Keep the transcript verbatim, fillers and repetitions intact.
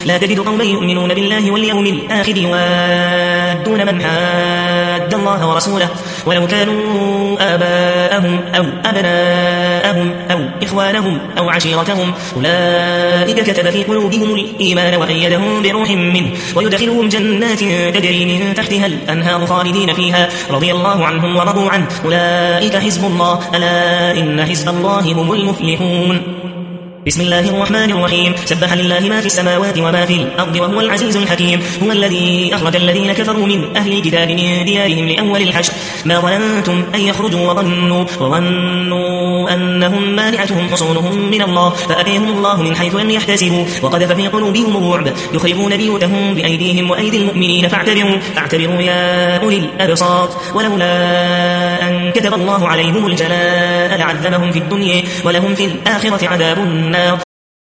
لا تجد قوما يؤمنون بالله واليوم الآخر يوادون من حاد الله ورسوله ولو كانوا آباءهم أو أبناءهم أو إخوانهم أو عشيرتهم أولئك كتب في قلوبهم الإيمان وأيدهم بروح منه ويدخلهم جنات تجري من تحتها الأنهار خالدين فيها رضي الله عنهم ورضوا عنه أولئك حزب الله ألا إن حزب الله هم المفلحون. بسم الله الرحمن الرحيم. سبح لله ما في السماوات وما في الأرض وهو العزيز الحكيم. هو الذي أخرج الذين كفروا من أهل الكتاب من ديارهم لأول الحشر ما ظننتم أن يخرجوا وظنوا, وظنوا أنهم مانعتهم حصونهم من الله فأتيهم الله من حيث لم يحتسبوا وقذف في قلوبهم الرعب يخربون بيوتهم بأيديهم وأيدي المؤمنين فاعتبروا, فاعتبروا يا أولي الأبصار. ولولا أن كتب الله عليهم الجلاء لعذبهم في الدنيا ولهم في الآخرة عذاب النار